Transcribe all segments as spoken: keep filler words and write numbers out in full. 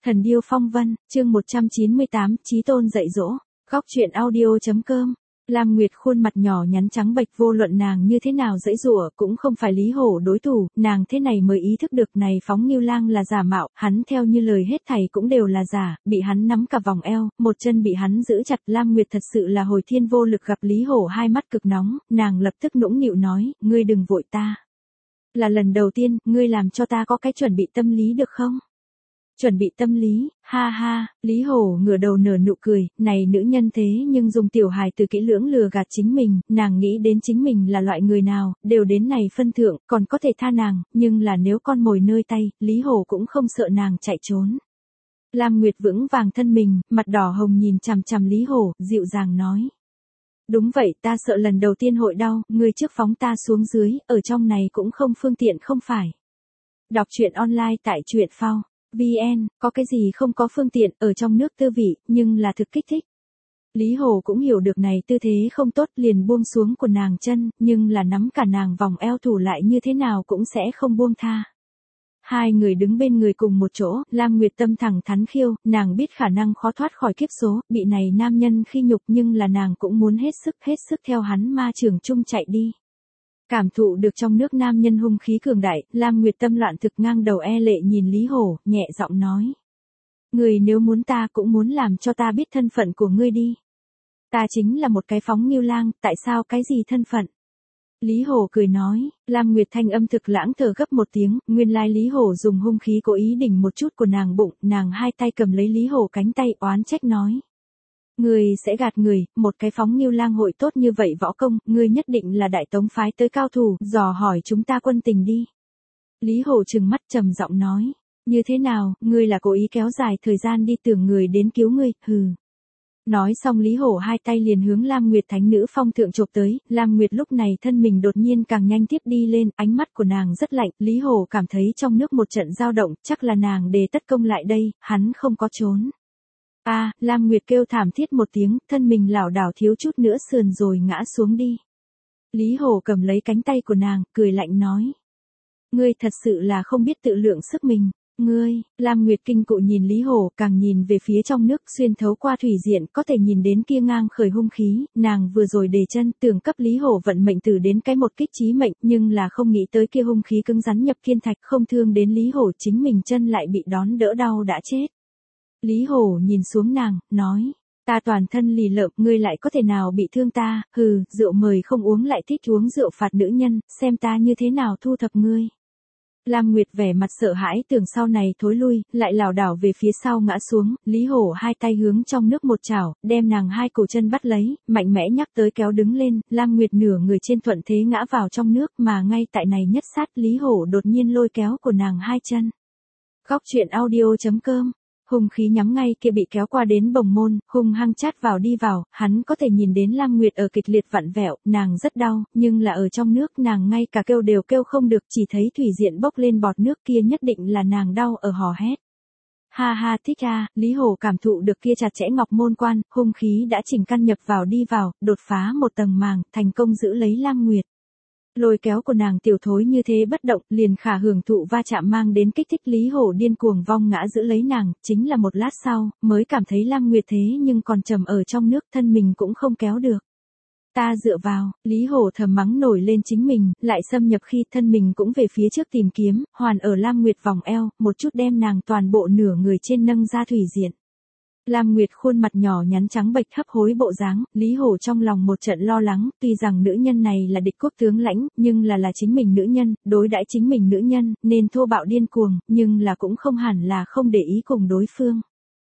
Thần điêu phong vân, chương một trăm chín mươi tám, Chí Tôn dạy dỗ. Góc truyện audio.com. Lam Nguyệt khuôn mặt nhỏ nhắn trắng bệch, vô luận nàng như thế nào giãy giụa cũng không phải Lý Hổ đối thủ, nàng thế này mới ý thức được này Phóng Ngưu Lang là giả mạo, hắn theo như lời hết thảy cũng đều là giả, bị hắn nắm cả vòng eo, một chân bị hắn giữ chặt. Lam Nguyệt thật sự là hồi thiên vô lực, gặp Lý Hổ hai mắt cực nóng, nàng lập tức nũng nịu nói, ngươi đừng vội ta. Là lần đầu tiên, ngươi làm cho ta có cái chuẩn bị tâm lý được không? Chuẩn bị tâm lý, ha ha, Lý Hổ ngửa đầu nở nụ cười, này nữ nhân thế nhưng dùng tiểu hài từ kỹ lưỡng lừa gạt chính mình, nàng nghĩ đến chính mình là loại người nào, đều đến này phân thượng, còn có thể tha nàng, nhưng là nếu con mồi nơi tay, Lý Hổ cũng không sợ nàng chạy trốn. Lam Nguyệt vững vàng thân mình, mặt đỏ hồng nhìn chằm chằm Lý Hổ, dịu dàng nói. Đúng vậy, ta sợ lần đầu tiên hội đau, ngươi trước phóng ta xuống dưới, ở trong này cũng không phương tiện không phải. Đọc truyện online tại truyện phao. vê en, có cái gì không có phương tiện, ở trong nước tư vị, nhưng là thực kích thích. Lý Hổ cũng hiểu được này tư thế không tốt, liền buông xuống của nàng chân, nhưng là nắm cả nàng vòng eo thủ lại như thế nào cũng sẽ không buông tha. Hai người đứng bên người cùng một chỗ, Lam Nguyệt tâm thẳng thắn khiêu, nàng biết khả năng khó thoát khỏi kiếp số, bị này nam nhân khi nhục, nhưng là nàng cũng muốn hết sức hết sức theo hắn ma trường chung chạy đi. Cảm thụ được trong nước nam nhân hung khí cường đại, Lam Nguyệt tâm loạn thực, ngang đầu e lệ nhìn Lý Hổ, nhẹ giọng nói. Người nếu muốn ta cũng muốn làm cho ta biết thân phận của ngươi đi. Ta chính là một cái Phóng Ngưu Lang, tại sao cái gì thân phận? Lý Hổ cười nói, Lam Nguyệt thanh âm thực lãng thở gấp một tiếng, nguyên lai Lý Hổ dùng hung khí cố ý đỉnh một chút của nàng bụng, nàng hai tay cầm lấy Lý Hổ cánh tay oán trách nói. Ngươi sẽ gạt người, một cái Phóng Ngưu Lang hội tốt như vậy võ công, ngươi nhất định là Đại Tống phái tới cao thủ, dò hỏi chúng ta quân tình đi. Lý Hổ trừng mắt trầm giọng nói, như thế nào, ngươi là cố ý kéo dài thời gian đi tưởng người đến cứu ngươi, hừ. Nói xong Lý Hổ hai tay liền hướng Lam Nguyệt thánh nữ phong thượng chộp tới, Lam Nguyệt lúc này thân mình đột nhiên càng nhanh tiếp đi lên, ánh mắt của nàng rất lạnh, Lý Hổ cảm thấy trong nước một trận dao động, chắc là nàng đề tất công lại đây, hắn không có trốn. A, à, Lam Nguyệt kêu thảm thiết một tiếng, thân mình lảo đảo thiếu chút nữa sườn rồi ngã xuống đi. Lý Hổ cầm lấy cánh tay của nàng, cười lạnh nói. Ngươi thật sự là không biết tự lượng sức mình, ngươi, Lam Nguyệt kinh cụ nhìn Lý Hổ, càng nhìn về phía trong nước, xuyên thấu qua thủy diện, có thể nhìn đến kia ngang khởi hung khí, nàng vừa rồi đề chân, tưởng cấp Lý Hổ vận mệnh tử đến cái một kích chí mệnh, nhưng là không nghĩ tới kia hung khí cứng rắn nhập kiên thạch, không thương đến Lý Hổ, chính mình chân lại bị đón đỡ đau đã chết. Lý Hổ nhìn xuống nàng, nói, ta toàn thân lì lợm, ngươi lại có thể nào bị thương ta, hừ, rượu mời không uống lại thích uống rượu phạt nữ nhân, xem ta như thế nào thu thập ngươi. Lam Nguyệt vẻ mặt sợ hãi, tưởng sau này thối lui, lại lảo đảo về phía sau ngã xuống, Lý Hổ hai tay hướng trong nước một chảo, đem nàng hai cổ chân bắt lấy, mạnh mẽ nhắc tới kéo đứng lên, Lam Nguyệt nửa người trên thuận thế ngã vào trong nước, mà ngay tại này nhất sát Lý Hổ đột nhiên lôi kéo của nàng hai chân. Góc truyện audio.com. Hung khí nhắm ngay kia bị kéo qua đến bồng môn, hung hăng chát vào đi vào, hắn có thể nhìn đến Lam Nguyệt ở kịch liệt vặn vẹo, nàng rất đau, nhưng là ở trong nước nàng ngay cả kêu đều kêu không được, chỉ thấy thủy diện bốc lên bọt nước, kia nhất định là nàng đau ở hò hét. Ha ha thích a, Lý Hổ cảm thụ được kia chặt chẽ ngọc môn quan, hung khí đã chỉnh căn nhập vào đi vào, đột phá một tầng màng, thành công giữ lấy Lam Nguyệt. Lôi kéo của nàng tiểu thối như thế bất động, liền khả hưởng thụ va chạm mang đến kích thích, Lý Hổ điên cuồng vong ngã giữ lấy nàng, chính là một lát sau, mới cảm thấy Lam Nguyệt thế nhưng còn trầm ở trong nước, thân mình cũng không kéo được. Ta dựa vào, Lý Hổ thầm mắng nổi lên chính mình, lại xâm nhập khi thân mình cũng về phía trước tìm kiếm, hoàn ở Lam Nguyệt vòng eo, một chút đem nàng toàn bộ nửa người trên nâng ra thủy diện. Lam Nguyệt khuôn mặt nhỏ nhắn trắng bệch hấp hối bộ dáng, Lý Hổ trong lòng một trận lo lắng, tuy rằng nữ nhân này là địch quốc tướng lãnh, nhưng là là chính mình nữ nhân, đối đãi chính mình nữ nhân, nên thô bạo điên cuồng, nhưng là cũng không hẳn là không để ý cùng đối phương.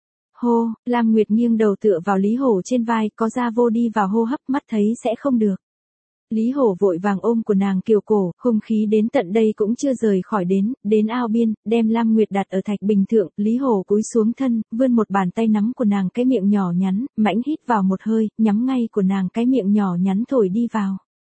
Hô, Lam Nguyệt nghiêng đầu tựa vào Lý Hổ trên vai, có ra vô đi vào hô hấp, mắt thấy sẽ không được. Lý Hổ vội vàng ôm của nàng kiều cổ, hung khí đến tận đây cũng chưa rời khỏi đến, đến ao biên, đem Lam Nguyệt đặt ở thạch bình thượng, Lý Hổ cúi xuống thân, vươn một bàn tay nắm của nàng cái miệng nhỏ nhắn, mãnh hít vào một hơi, nhắm ngay của nàng cái miệng nhỏ nhắn thổi đi vào.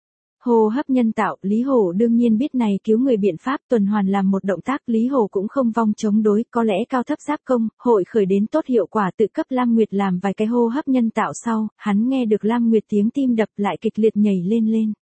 Hô hấp nhân tạo, Lý Hổ đương nhiên biết này cứu người biện pháp, tuần hoàn làm một động tác, Lý Hổ cũng không vong chống đối, có lẽ cao thấp giáp công, hội khởi đến tốt hiệu quả, tự cấp Lam Nguyệt làm vài cái hô hấp nhân tạo sau, hắn nghe được Lam Nguyệt tiếng tim đập lại kịch liệt nhảy lên lên.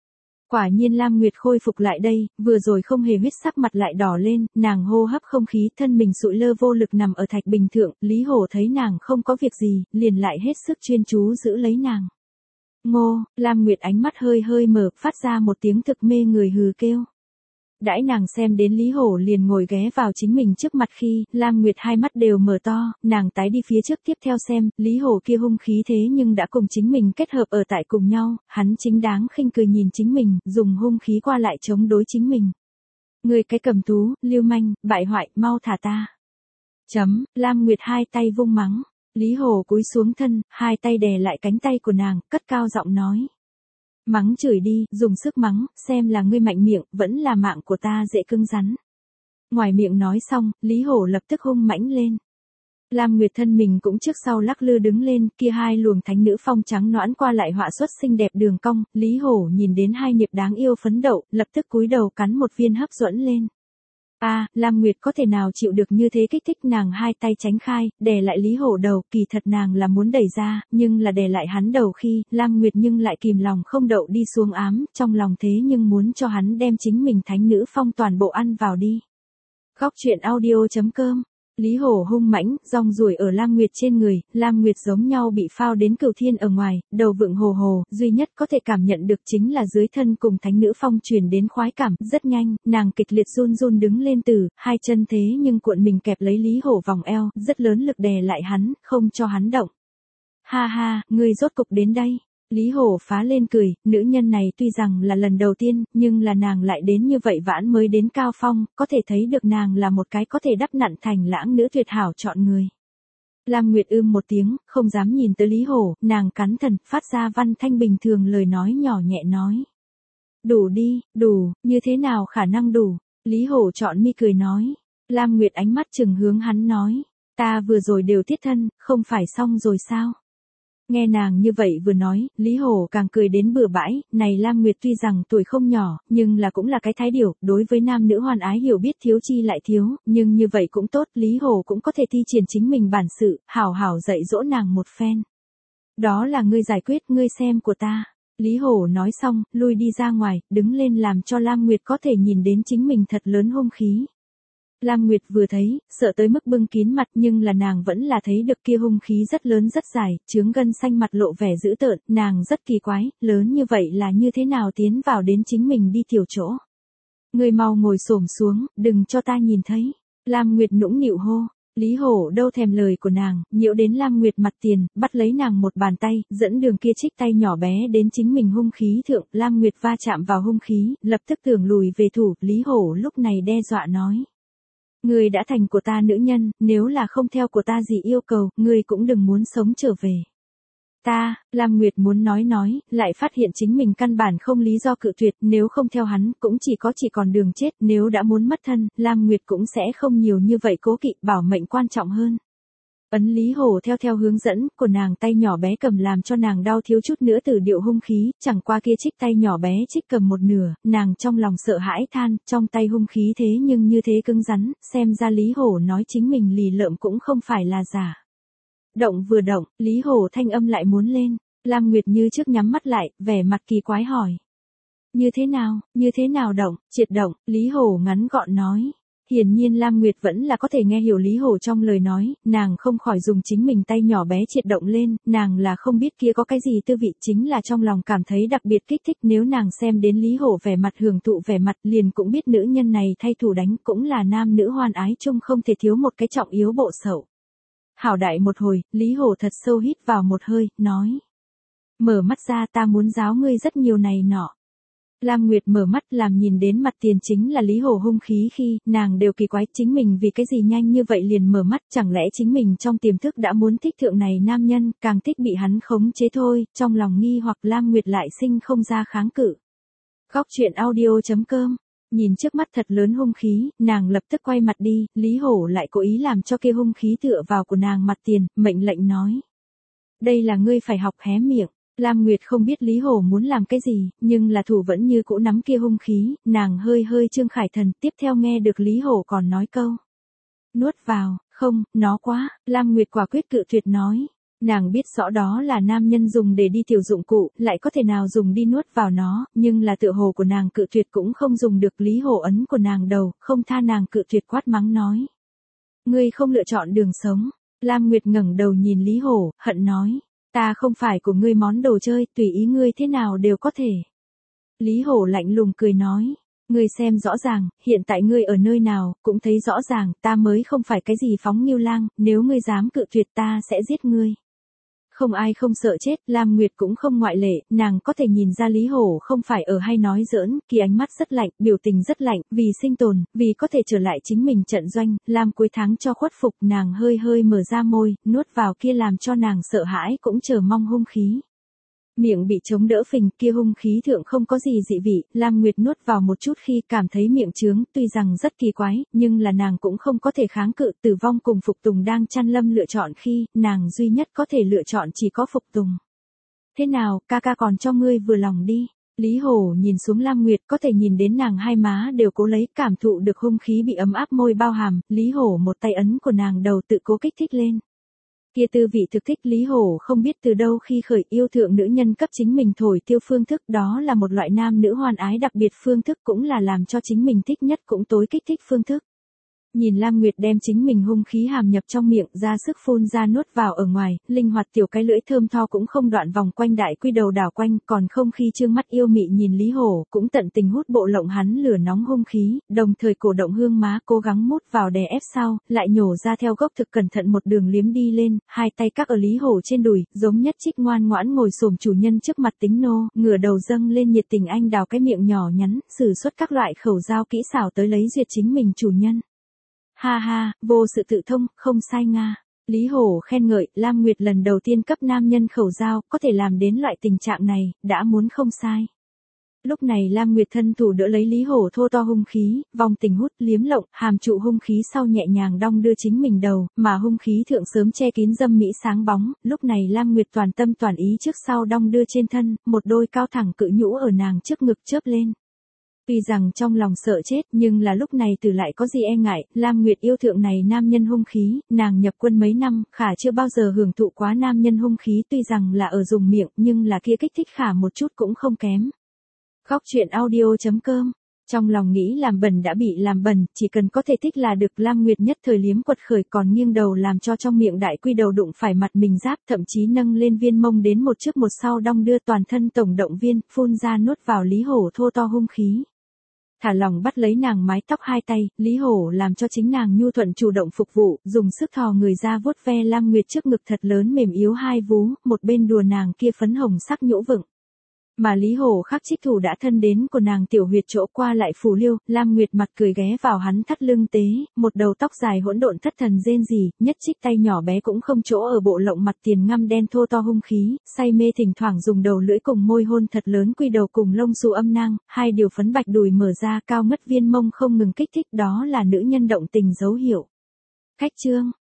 Quả nhiên Lam Nguyệt khôi phục lại đây, vừa rồi không hề huyết sắc mặt lại đỏ lên, nàng hô hấp không khí, thân mình sụi lơ vô lực nằm ở thạch bình thượng, Lý Hổ thấy nàng không có việc gì, liền lại hết sức chuyên chú giữ lấy nàng. Ngô, Lam Nguyệt ánh mắt hơi hơi mở, phát ra một tiếng thực mê người hừ kêu. Đãi nàng xem đến Lý Hổ liền ngồi ghé vào chính mình trước mặt khi, Lam Nguyệt hai mắt đều mở to, nàng tái đi phía trước tiếp theo xem, Lý Hổ kia hung khí thế nhưng đã cùng chính mình kết hợp ở tại cùng nhau, hắn chính đáng khinh cười nhìn chính mình, dùng hung khí qua lại chống đối chính mình. Người cái cầm thú, lưu manh, bại hoại, mau thả ta. Chấm, Lam Nguyệt hai tay vung mắng, Lý Hổ cúi xuống thân, hai tay đè lại cánh tay của nàng, cất cao giọng nói. Mắng chửi đi, dùng sức mắng, xem là ngươi mạnh miệng, vẫn là mạng của ta dễ cứng rắn. Ngoài miệng nói xong, Lý Hổ lập tức hung mãnh lên. Lam Nguyệt thân mình cũng trước sau lắc lư đứng lên, kia hai luồng thánh nữ phong trắng nõn qua lại họa xuất xinh đẹp đường cong, Lý Hổ nhìn đến hai niệp đáng yêu phấn đậu, lập tức cúi đầu cắn một viên hấp dẫn lên. A, à, Lam Nguyệt có thể nào chịu được như thế kích thích, nàng hai tay tránh khai, đè lại Lý Hổ đầu, kỳ thật nàng là muốn đẩy ra, nhưng là đè lại hắn đầu khi, Lam Nguyệt nhưng lại kìm lòng không đậu đi xuống ám, trong lòng thế nhưng muốn cho hắn đem chính mình thánh nữ phong toàn bộ ăn vào đi. Góc truyện audio chấm com. Lý Hổ hung mãnh, rong ruổi ở Lam Nguyệt trên người, Lam Nguyệt giống nhau bị phao đến cửu thiên ở ngoài, đầu vượng hồ hồ, duy nhất có thể cảm nhận được chính là dưới thân cùng thánh nữ phong truyền đến khoái cảm, rất nhanh, nàng kịch liệt run run đứng lên từ, hai chân thế nhưng cuộn mình kẹp lấy Lý Hổ vòng eo, rất lớn lực đè lại hắn, không cho hắn động. Ha ha, ngươi rốt cục đến đây. Lý Hổ phá lên cười, nữ nhân này tuy rằng là lần đầu tiên, nhưng là nàng lại đến như vậy vãn mới đến cao phong, có thể thấy được nàng là một cái có thể đắp nặn thành lãng nữ tuyệt hảo chọn người. Lam Nguyệt ưm một tiếng, không dám nhìn tới Lý Hổ, nàng cắn thần, phát ra văn thanh bình thường lời nói nhỏ nhẹ nói. Đủ đi, đủ, như thế nào khả năng đủ? Lý Hổ chọn mi cười nói. Lam Nguyệt ánh mắt chừng hướng hắn nói, ta vừa rồi đều tiết thân, không phải xong rồi sao? Nghe nàng như vậy vừa nói, Lý Hổ càng cười đến bừa bãi, này Lam Nguyệt tuy rằng tuổi không nhỏ, nhưng là cũng là cái thái điểu, đối với nam nữ hoàn ái hiểu biết thiếu chi lại thiếu, nhưng như vậy cũng tốt, Lý Hổ cũng có thể thi triển chính mình bản sự, hảo hảo dạy dỗ nàng một phen. Đó là ngươi giải quyết, ngươi xem của ta. Lý Hổ nói xong, lui đi ra ngoài, đứng lên làm cho Lam Nguyệt có thể nhìn đến chính mình thật lớn hung khí. Lam Nguyệt vừa thấy, sợ tới mức bưng kín mặt, nhưng là nàng vẫn là thấy được kia hung khí rất lớn rất dài, chướng gân xanh mặt lộ vẻ dữ tợn, nàng rất kỳ quái, lớn như vậy là như thế nào tiến vào đến chính mình đi tiểu chỗ. Người mau ngồi xổm xuống, đừng cho ta nhìn thấy. Lam Nguyệt nũng nịu hô. Lý Hổ đâu thèm lời của nàng, nhiễu đến Lam Nguyệt mặt tiền, bắt lấy nàng một bàn tay, dẫn đường kia trích tay nhỏ bé đến chính mình hung khí thượng, Lam Nguyệt va chạm vào hung khí, lập tức tưởng lùi về thủ, Lý Hổ lúc này đe dọa nói. Ngươi đã thành của ta nữ nhân, nếu là không theo của ta gì yêu cầu, ngươi cũng đừng muốn sống trở về. Ta, Lam Nguyệt muốn nói nói, lại phát hiện chính mình căn bản không lý do cự tuyệt, nếu không theo hắn, cũng chỉ có chỉ còn đường chết, nếu đã muốn mất thân, Lam Nguyệt cũng sẽ không nhiều như vậy cố kỵ, bảo mệnh quan trọng hơn. Ấn Lý Hổ theo theo hướng dẫn của nàng, tay nhỏ bé cầm làm cho nàng đau thiếu chút nữa từ điệu hung khí, chẳng qua kia trích tay nhỏ bé trích cầm một nửa, nàng trong lòng sợ hãi than, trong tay hung khí thế nhưng như thế cứng rắn, xem ra Lý Hổ nói chính mình lì lợm cũng không phải là giả. Động vừa động, Lý Hổ thanh âm lại muốn lên, Lam Nguyệt như trước nhắm mắt lại, vẻ mặt kỳ quái hỏi. Như thế nào, như thế nào động, triệt động, Lý Hổ ngắn gọn nói. Hiển nhiên Lam Nguyệt vẫn là có thể nghe hiểu Lý Hổ trong lời nói, nàng không khỏi dùng chính mình tay nhỏ bé triệt động lên, nàng là không biết kia có cái gì tư vị, chính là trong lòng cảm thấy đặc biệt kích thích, nếu nàng xem đến Lý Hổ vẻ mặt hưởng thụ vẻ mặt liền cũng biết nữ nhân này thay thủ đánh cũng là nam nữ hoan ái chung không thể thiếu một cái trọng yếu bộ sậu. Hảo đại một hồi, Lý Hổ thật sâu hít vào một hơi, nói. Mở mắt ra, ta muốn giáo ngươi rất nhiều này nọ. Lam Nguyệt mở mắt làm nhìn đến mặt tiền chính là Lý Hổ hung khí khi, nàng đều kỳ quái chính mình vì cái gì nhanh như vậy liền mở mắt, chẳng lẽ chính mình trong tiềm thức đã muốn thích thượng này nam nhân, càng thích bị hắn khống chế thôi, trong lòng nghi hoặc Lam Nguyệt lại sinh không ra kháng cự. Góc truyện audio chấm com. Nhìn trước mắt thật lớn hung khí, nàng lập tức quay mặt đi, Lý Hổ lại cố ý làm cho kia hung khí tựa vào của nàng mặt tiền, mệnh lệnh nói. Đây là ngươi phải học hé miệng. Lam Nguyệt không biết Lý Hổ muốn làm cái gì, nhưng là thủ vẫn như cũ nắm kia hung khí, nàng hơi hơi trương khải thần, tiếp theo nghe được Lý Hổ còn nói câu. Nuốt vào, không, nó quá, Lam Nguyệt quả quyết cự tuyệt nói. Nàng biết rõ đó là nam nhân dùng để đi tiểu dụng cụ, lại có thể nào dùng đi nuốt vào nó, nhưng là tựa hồ của nàng cự tuyệt cũng không dùng được. Lý Hổ ấn của nàng đầu, không tha nàng cự tuyệt, quát mắng nói. Ngươi không lựa chọn đường sống. Lam Nguyệt ngẩng đầu nhìn Lý Hổ, hận nói. Ta không phải của ngươi món đồ chơi, tùy ý ngươi thế nào đều có thể. Lý Hổ lạnh lùng cười nói. Ngươi xem rõ ràng, hiện tại ngươi ở nơi nào, cũng thấy rõ ràng, ta mới không phải cái gì phóng nghiêu lang, nếu ngươi dám cự tuyệt ta sẽ giết ngươi. Không ai không sợ chết, Lam Nguyệt cũng không ngoại lệ, nàng có thể nhìn ra Lý Hổ không phải ở hay nói giỡn, kỳ ánh mắt rất lạnh, biểu tình rất lạnh, vì sinh tồn, vì có thể trở lại chính mình trận doanh, Lam cuối tháng cho khuất phục, nàng hơi hơi mở ra môi, nuốt vào kia làm cho nàng sợ hãi cũng chờ mong hung khí. Miệng bị chống đỡ phình, kia hung khí thượng không có gì dị vị, Lam Nguyệt nuốt vào một chút khi cảm thấy miệng trướng, tuy rằng rất kỳ quái, nhưng là nàng cũng không có thể kháng cự. Tử vong cùng phục tùng đang chăn lâm lựa chọn khi, nàng duy nhất có thể lựa chọn chỉ có phục tùng. Thế nào, ca ca còn cho ngươi vừa lòng đi. Lý Hổ nhìn xuống Lam Nguyệt, có thể nhìn đến nàng hai má đều cố lấy, cảm thụ được hung khí bị ấm áp môi bao hàm, Lý Hổ một tay ấn của nàng đầu tự cố kích thích lên. Kia tư vị thực thích. Lý Hổ không biết từ đâu khi khởi yêu thượng nữ nhân cấp chính mình thổi tiêu phương thức, đó là một loại nam nữ hoan ái đặc biệt phương thức, cũng là làm cho chính mình thích nhất cũng tối kích thích phương thức. Nhìn Lam Nguyệt đem chính mình hung khí hàm nhập trong miệng, ra sức phun ra nuốt vào ở ngoài, linh hoạt tiểu cái lưỡi thơm tho cũng không đoạn vòng quanh đại quy đầu đảo quanh, còn không khi trương mắt yêu mị nhìn Lý Hổ, cũng tận tình hút bộ lộng hắn lửa nóng hung khí, đồng thời cổ động hương má cố gắng mút vào đè ép sau, lại nhổ ra theo gốc thực cẩn thận một đường liếm đi lên, hai tay các ở Lý Hổ trên đùi, giống nhất trích ngoan ngoãn ngồi xổm chủ nhân trước mặt tính nô, ngửa đầu dâng lên nhiệt tình anh đào cái miệng nhỏ nhắn, sử xuất các loại khẩu dao kỹ xảo tới lấy duyệt chính mình chủ nhân. Ha ha, vô sự tự thông, không sai nga. Lý Hổ khen ngợi, Lam Nguyệt lần đầu tiên cấp nam nhân khẩu dao, có thể làm đến loại tình trạng này, đã muốn không sai. Lúc này Lam Nguyệt thân thủ đỡ lấy Lý Hổ thô to hung khí, vòng tình hút, liếm lộng, hàm trụ hung khí sau nhẹ nhàng đong đưa chính mình đầu, mà hung khí thượng sớm che kín dâm mỹ sáng bóng, lúc này Lam Nguyệt toàn tâm toàn ý trước sau đong đưa trên thân, một đôi cao thẳng cự nhũ ở nàng trước ngực chớp lên. Tuy rằng trong lòng sợ chết, nhưng là lúc này từ lại có gì e ngại, Lam Nguyệt yêu thượng này nam nhân hung khí, nàng nhập quân mấy năm, khả chưa bao giờ hưởng thụ quá nam nhân hung khí, tuy rằng là ở dùng miệng, nhưng là kia kích thích khả một chút cũng không kém. Khóc chuyện audio chấm com. Trong lòng nghĩ làm bẩn đã bị làm bẩn, chỉ cần có thể thích là được. Lam Nguyệt nhất thời liếm quật khởi, còn nghiêng đầu làm cho trong miệng đại quy đầu đụng phải mặt mình giáp, thậm chí nâng lên viên mông đến một trước một sau đong đưa toàn thân tổng động viên, phun ra nuốt vào Lý Hổ thô to hung khí. Thả lòng bắt lấy nàng mái tóc hai tay, Lý Hổ làm cho chính nàng nhu thuận chủ động phục vụ, dùng sức thò người ra vuốt ve Lam Nguyệt trước ngực thật lớn mềm yếu hai vú, một bên đùa nàng kia phấn hồng sắc nhũ vựng. Mà Lý Hổ khắc trích thủ đã thân đến của nàng tiểu huyệt chỗ qua lại phù liêu, Lam Nguyệt mặt cười ghé vào hắn thắt lưng tế, một đầu tóc dài hỗn độn thất thần rên rỉ, nhất trích tay nhỏ bé cũng không chỗ ở bộ lộng mặt tiền ngăm đen thô to hung khí, say mê thỉnh thoảng dùng đầu lưỡi cùng môi hôn thật lớn quy đầu cùng lông xù âm nang, hai điều phấn bạch đùi mở ra cao ngất viên mông không ngừng kích thích, đó là nữ nhân động tình dấu hiệu. Khách chương